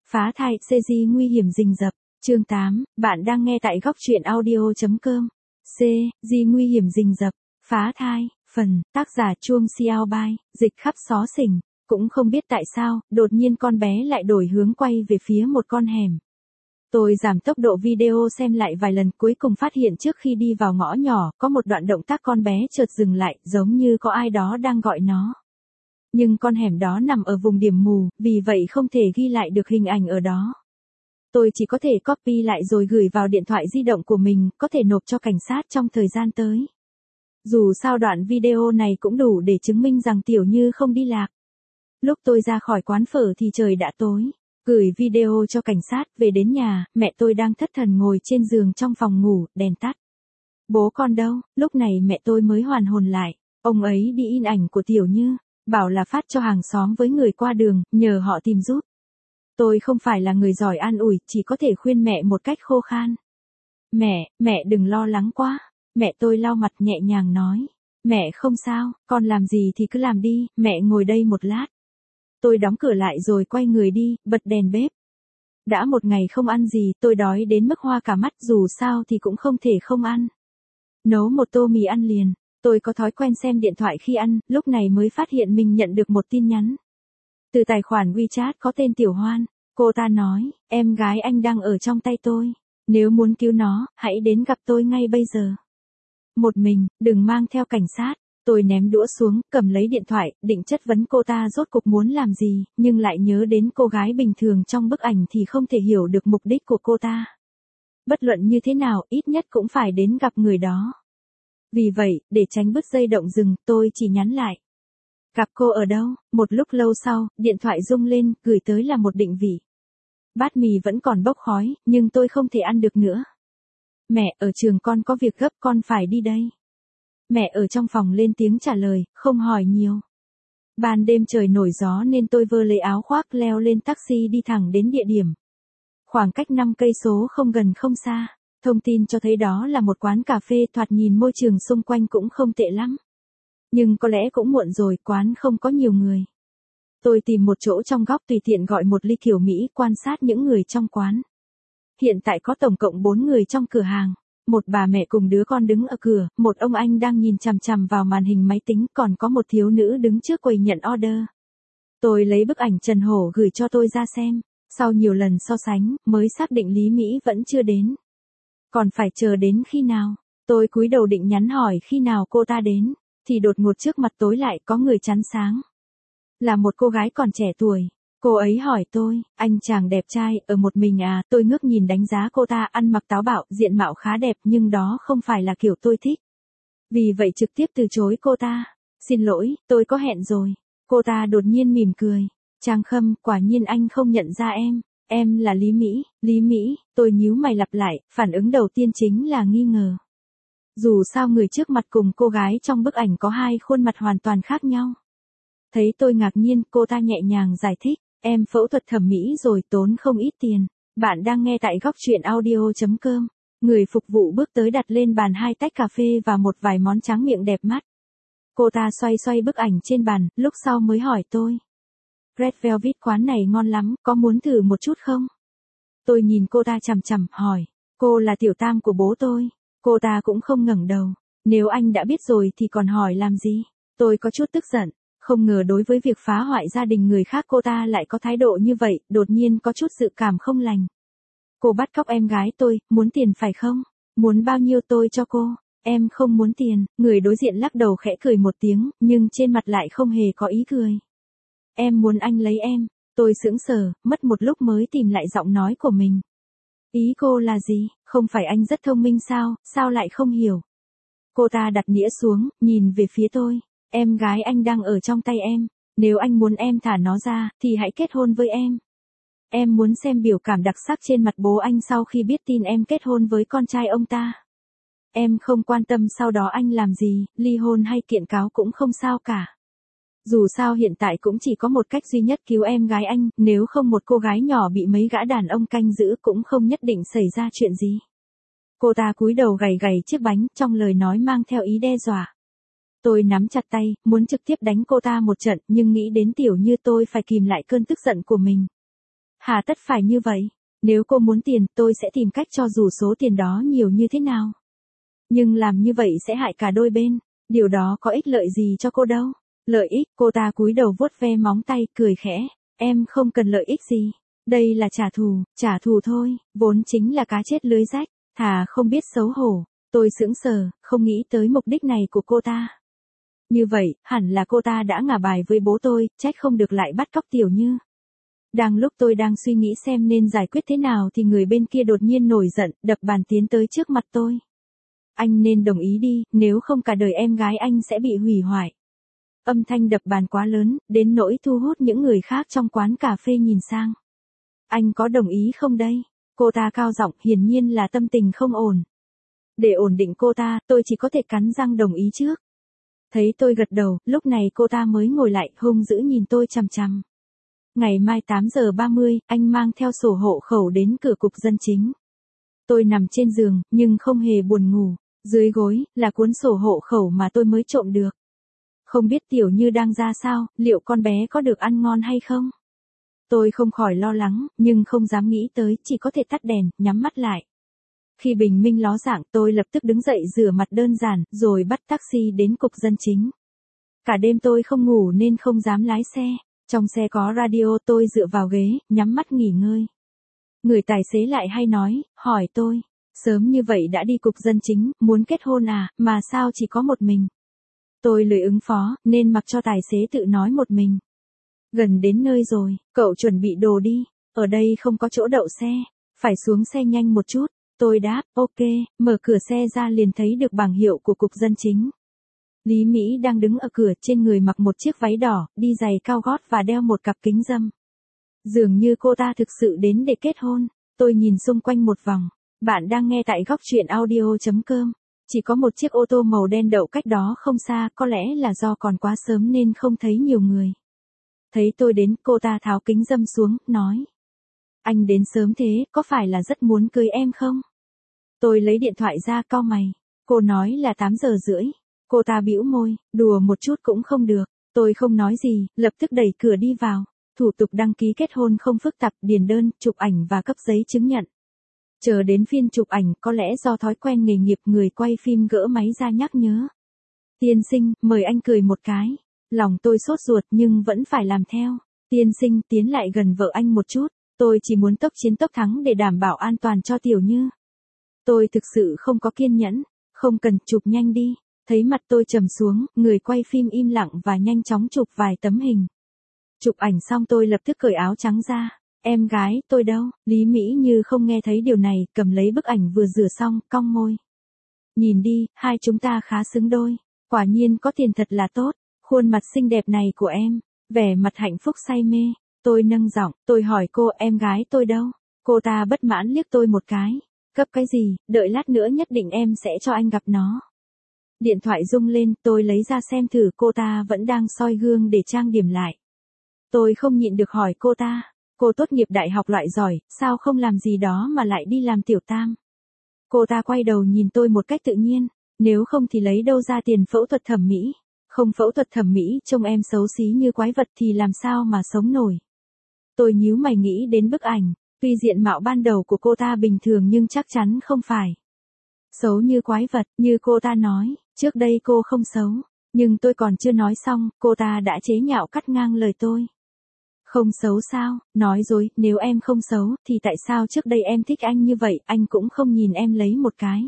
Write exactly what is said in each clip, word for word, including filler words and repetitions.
Phá thai, xê giê nguy hiểm rình rập. Chương tám, bạn đang nghe tại góc truyện audio.com. C. Di nguy hiểm rình rập. Phá thai, phần, tác giả Chuông Xiao Bai, dịch khắp xó xỉnh. Cũng không biết tại sao, đột nhiên con bé lại đổi hướng quay về phía một con hẻm. Tôi giảm tốc độ video xem lại vài lần, cuối cùng phát hiện trước khi đi vào ngõ nhỏ, có một đoạn động tác con bé chợt dừng lại, giống như có ai đó đang gọi nó. Nhưng con hẻm đó nằm ở vùng điểm mù, vì vậy không thể ghi lại được hình ảnh ở đó. Tôi chỉ có thể copy lại rồi gửi vào điện thoại di động của mình, có thể nộp cho cảnh sát trong thời gian tới. Dù sao đoạn video này cũng đủ để chứng minh rằng Tiểu Như không đi lạc. Lúc tôi ra khỏi quán phở thì trời đã tối. Gửi video cho cảnh sát, về đến nhà, mẹ tôi đang thất thần ngồi trên giường trong phòng ngủ, đèn tắt. Bố con đâu? Lúc này mẹ tôi mới hoàn hồn lại. Ông ấy đi in ảnh của Tiểu Như, bảo là phát cho hàng xóm với người qua đường, nhờ họ tìm giúp. Tôi không phải là người giỏi an ủi, chỉ có thể khuyên mẹ một cách khô khan. Mẹ, mẹ đừng lo lắng quá. Mẹ tôi lau mặt nhẹ nhàng nói. Mẹ không sao, con làm gì thì cứ làm đi, mẹ ngồi đây một lát. Tôi đóng cửa lại rồi quay người đi, bật đèn bếp. Đã một ngày không ăn gì, tôi đói đến mức hoa cả mắt, dù sao thì cũng không thể không ăn. Nấu một tô mì ăn liền. Tôi có thói quen xem điện thoại khi ăn, lúc này mới phát hiện mình nhận được một tin nhắn. Từ tài khoản WeChat có tên Tiểu Hoan, cô ta nói, em gái anh đang ở trong tay tôi. Nếu muốn cứu nó, hãy đến gặp tôi ngay bây giờ. Một mình, đừng mang theo cảnh sát. Tôi ném đũa xuống, cầm lấy điện thoại, định chất vấn cô ta rốt cuộc muốn làm gì, nhưng lại nhớ đến cô gái bình thường trong bức ảnh thì không thể hiểu được mục đích của cô ta. Bất luận như thế nào, ít nhất cũng phải đến gặp người đó. Vì vậy, để tránh bứt dây động rừng, tôi chỉ nhắn lại. Gặp cô ở đâu? Một lúc lâu sau, điện thoại rung lên, gửi tới là một định vị. Bát mì vẫn còn bốc khói, nhưng tôi không thể ăn được nữa. Mẹ, ở trường con có việc gấp, con phải đi đây. Mẹ ở trong phòng lên tiếng trả lời, không hỏi nhiều. Ban đêm trời nổi gió nên tôi vơ lấy áo khoác leo lên taxi đi thẳng đến địa điểm. Khoảng cách năm cây số không gần không xa. Thông tin cho thấy đó là một quán cà phê, thoạt nhìn môi trường xung quanh cũng không tệ lắm. Nhưng có lẽ cũng muộn rồi, quán không có nhiều người. Tôi tìm một chỗ trong góc tùy tiện gọi một ly kiểu Mỹ, quan sát những người trong quán. Hiện tại có tổng cộng bốn người trong cửa hàng. Một bà mẹ cùng đứa con đứng ở cửa, một ông anh đang nhìn chằm chằm vào màn hình máy tính, còn có một thiếu nữ đứng trước quầy nhận order. Tôi lấy bức ảnh Trần Hổ gửi cho tôi ra xem. Sau nhiều lần so sánh, mới xác định Lý Mỹ vẫn chưa đến. Còn phải chờ đến khi nào? Tôi cúi đầu định nhắn hỏi khi nào cô ta đến, thì đột ngột trước mặt tối lại có người chắn sáng. Là một cô gái còn trẻ tuổi. Cô ấy hỏi tôi, anh chàng đẹp trai, ở một mình à? Tôi ngước nhìn đánh giá cô ta, ăn mặc táo bạo, diện mạo khá đẹp, nhưng đó không phải là kiểu tôi thích. Vì vậy trực tiếp từ chối cô ta. Xin lỗi, tôi có hẹn rồi. Cô ta đột nhiên mỉm cười. Trang Khâm, quả nhiên anh không nhận ra em. Em là Lý Mỹ. Lý Mỹ, tôi nhíu mày lặp lại, phản ứng đầu tiên chính là nghi ngờ. Dù sao người trước mặt cùng cô gái trong bức ảnh có hai khuôn mặt hoàn toàn khác nhau. Thấy tôi ngạc nhiên, cô ta nhẹ nhàng giải thích, em phẫu thuật thẩm mỹ rồi, tốn không ít tiền. Bạn đang nghe tại góc truyện audio.com. Người phục vụ bước tới đặt lên bàn hai tách cà phê và một vài món tráng miệng đẹp mắt. Cô ta xoay xoay bức ảnh trên bàn, lúc sau mới hỏi tôi. Red Velvet quán này ngon lắm, có muốn thử một chút không? Tôi nhìn cô ta chằm chằm, hỏi. Cô là tiểu tam của bố tôi. Cô ta cũng không ngẩng đầu. Nếu anh đã biết rồi thì còn hỏi làm gì? Tôi có chút tức giận. Không ngờ đối với việc phá hoại gia đình người khác cô ta lại có thái độ như vậy, đột nhiên có chút dự cảm không lành. Cô bắt cóc em gái tôi, muốn tiền phải không? Muốn bao nhiêu tôi cho cô? Em không muốn tiền. Người đối diện lắc đầu khẽ cười một tiếng, nhưng trên mặt lại không hề có ý cười. Em muốn anh lấy em. Tôi sững sờ, mất một lúc mới tìm lại giọng nói của mình. Ý cô là gì? Không phải anh rất thông minh sao, sao lại không hiểu? Cô ta đặt nĩa xuống, nhìn về phía tôi. Em gái anh đang ở trong tay em. Nếu anh muốn em thả nó ra, thì hãy kết hôn với em. Em muốn xem biểu cảm đặc sắc trên mặt bố anh sau khi biết tin em kết hôn với con trai ông ta. Em không quan tâm sau đó anh làm gì, ly hôn hay kiện cáo cũng không sao cả. Dù sao hiện tại cũng chỉ có một cách duy nhất cứu em gái anh, nếu không một cô gái nhỏ bị mấy gã đàn ông canh giữ cũng không nhất định xảy ra chuyện gì. Cô ta cúi đầu gầy gầy chiếc bánh, trong lời nói mang theo ý đe dọa. Tôi nắm chặt tay, muốn trực tiếp đánh cô ta một trận, nhưng nghĩ đến Tiểu Như tôi phải kìm lại cơn tức giận của mình. Hà tất phải như vậy? Nếu cô muốn tiền, tôi sẽ tìm cách cho dù số tiền đó nhiều như thế nào. Nhưng làm như vậy sẽ hại cả đôi bên. Điều đó có ích lợi gì cho cô đâu. Lợi ích, cô ta cúi đầu vuốt ve móng tay, cười khẽ. Em không cần lợi ích gì. Đây là trả thù, trả thù thôi, vốn chính là cá chết lưới rách. Thà không biết xấu hổ. Tôi sững sờ, không nghĩ tới mục đích này của cô ta. Như vậy, hẳn là cô ta đã ngả bài với bố tôi, trách không được lại bắt cóc Tiểu Như. Đang lúc tôi đang suy nghĩ xem nên giải quyết thế nào thì người bên kia đột nhiên nổi giận, đập bàn tiến tới trước mặt tôi. Anh nên đồng ý đi, nếu không cả đời em gái anh sẽ bị hủy hoại. Âm thanh đập bàn quá lớn, đến nỗi thu hút những người khác trong quán cà phê nhìn sang. Anh có đồng ý không đây? Cô ta cao giọng, hiển nhiên là tâm tình không ổn. Để ổn định cô ta, tôi chỉ có thể cắn răng đồng ý trước. Thấy tôi gật đầu, lúc này cô ta mới ngồi lại, hung dữ nhìn tôi chằm chằm. Ngày mai tám giờ ba mươi, anh mang theo sổ hộ khẩu đến cửa cục dân chính. Tôi nằm trên giường, nhưng không hề buồn ngủ. Dưới gối, là cuốn sổ hộ khẩu mà tôi mới trộm được. Không biết Tiểu Như đang ra sao, liệu con bé có được ăn ngon hay không? Tôi không khỏi lo lắng, nhưng không dám nghĩ tới, chỉ có thể tắt đèn, nhắm mắt lại. Khi bình minh ló dạng, tôi lập tức đứng dậy rửa mặt đơn giản, rồi bắt taxi đến cục dân chính. Cả đêm tôi không ngủ nên không dám lái xe. Trong xe có radio, tôi dựa vào ghế, nhắm mắt nghỉ ngơi. Người tài xế lại hay nói, hỏi tôi, sớm như vậy đã đi cục dân chính, muốn kết hôn à, mà sao chỉ có một mình? Tôi lười ứng phó, nên mặc cho tài xế tự nói một mình. Gần đến nơi rồi, cậu chuẩn bị đồ đi, ở đây không có chỗ đậu xe, phải xuống xe nhanh một chút. Tôi đáp, ok, mở cửa xe ra liền thấy được bảng hiệu của cục dân chính. Lý Mỹ đang đứng ở cửa, trên người mặc một chiếc váy đỏ, đi giày cao gót và đeo một cặp kính râm. Dường như cô ta thực sự đến để kết hôn. Tôi nhìn xung quanh một vòng. Bạn đang nghe tại góc truyện audio chấm com. Chỉ có một chiếc ô tô màu đen đậu cách đó không xa, có lẽ là do còn quá sớm nên không thấy nhiều người. Thấy tôi đến, cô ta tháo kính râm xuống, nói. Anh đến sớm thế, có phải là rất muốn cưới em không? Tôi lấy điện thoại ra, cau mày. Cô nói là tám giờ rưỡi. Cô ta bĩu môi, đùa một chút cũng không được. Tôi không nói gì, lập tức đẩy cửa đi vào. Thủ tục đăng ký kết hôn không phức tạp, điền đơn, chụp ảnh và cấp giấy chứng nhận. Chờ đến phiên chụp ảnh, có lẽ do thói quen nghề nghiệp, người quay phim gỡ máy ra nhắc nhớ. Tiên sinh, mời anh cười một cái. Lòng tôi sốt ruột nhưng vẫn phải làm theo. Tiên sinh, tiến lại gần vợ anh một chút. Tôi chỉ muốn tốc chiến tốc thắng để đảm bảo an toàn cho Tiểu Như. Tôi thực sự không có kiên nhẫn. Không cần, chụp nhanh đi. Thấy mặt tôi trầm xuống, người quay phim im lặng và nhanh chóng chụp vài tấm hình. Chụp ảnh xong tôi lập tức cởi áo trắng ra. Em gái, tôi đâu? Lý Mỹ như không nghe thấy điều này, cầm lấy bức ảnh vừa rửa xong, cong môi. Nhìn đi, hai chúng ta khá xứng đôi. Quả nhiên có tiền thật là tốt. Khuôn mặt xinh đẹp này của em. Vẻ mặt hạnh phúc say mê. Tôi nâng giọng, tôi hỏi cô, em gái tôi đâu? Cô ta bất mãn liếc tôi một cái. Cấp cái gì, đợi lát nữa nhất định em sẽ cho anh gặp nó. Điện thoại rung lên, tôi lấy ra xem thử, cô ta vẫn đang soi gương để trang điểm lại. Tôi không nhịn được hỏi cô ta, cô tốt nghiệp đại học loại giỏi, sao không làm gì đó mà lại đi làm tiểu tam? Cô ta quay đầu nhìn tôi một cách tự nhiên, nếu không thì lấy đâu ra tiền phẫu thuật thẩm mỹ? Không phẫu thuật thẩm mỹ, trông em xấu xí như quái vật thì làm sao mà sống nổi? Tôi nhíu mày nghĩ đến bức ảnh, tuy diện mạo ban đầu của cô ta bình thường nhưng chắc chắn không phải xấu như quái vật, như cô ta nói, trước đây cô không xấu, nhưng tôi còn chưa nói xong, cô ta đã chế nhạo cắt ngang lời tôi. Không xấu sao, nói dối, nếu em không xấu, thì tại sao trước đây em thích anh như vậy, anh cũng không nhìn em lấy một cái.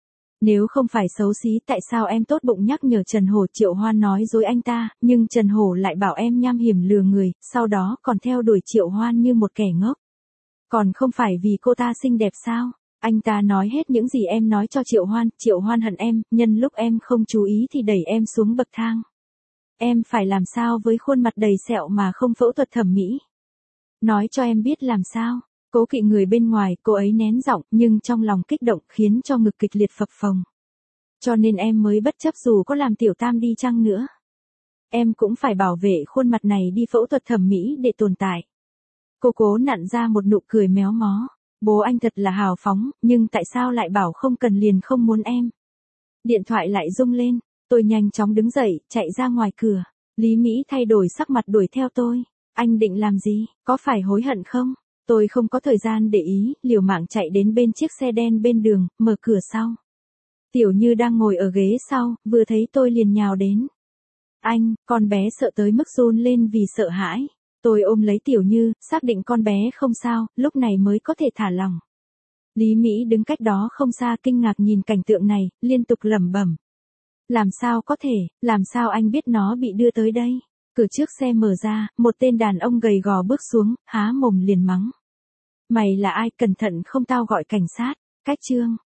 Nếu không phải xấu xí, tại sao em tốt bụng nhắc nhở Trần Hổ? Triệu Hoan nói dối anh ta, nhưng Trần Hổ lại bảo em nham hiểm lừa người, sau đó còn theo đuổi Triệu Hoan như một kẻ ngốc. Còn không phải vì cô ta xinh đẹp sao? Anh ta nói hết những gì em nói cho Triệu Hoan, Triệu Hoan hận em, nhân lúc em không chú ý thì đẩy em xuống bậc thang. Em phải làm sao với khuôn mặt đầy sẹo mà không phẫu thuật thẩm mỹ? Nói cho em biết làm sao. Cố kỵ người bên ngoài, cô ấy nén giọng, nhưng trong lòng kích động khiến cho ngực kịch liệt phập phồng. Cho nên em mới bất chấp dù có làm tiểu tam đi chăng nữa. Em cũng phải bảo vệ khuôn mặt này đi phẫu thuật thẩm mỹ để tồn tại. Cô cố nặn ra một nụ cười méo mó. Bố anh thật là hào phóng, nhưng tại sao lại bảo không cần liền không muốn em? Điện thoại lại rung lên, tôi nhanh chóng đứng dậy, chạy ra ngoài cửa. Lý Mỹ thay đổi sắc mặt đuổi theo tôi. Anh định làm gì, có phải hối hận không? Tôi không có thời gian để ý, liều mạng chạy đến bên chiếc xe đen bên đường, mở cửa sau. Tiểu Như đang ngồi ở ghế sau, vừa thấy tôi liền nhào đến. Anh, con bé sợ tới mức run lên vì sợ hãi. Tôi ôm lấy Tiểu Như, xác định con bé không sao, lúc này mới có thể thả lỏng. Lý Mỹ đứng cách đó không xa kinh ngạc nhìn cảnh tượng này, liên tục lẩm bẩm. Làm sao có thể, làm sao anh biết nó bị đưa tới đây? Cửa trước xe mở ra, một tên đàn ông gầy gò bước xuống, há mồm liền mắng. Mày là ai, cẩn thận không tao gọi cảnh sát. Cách chương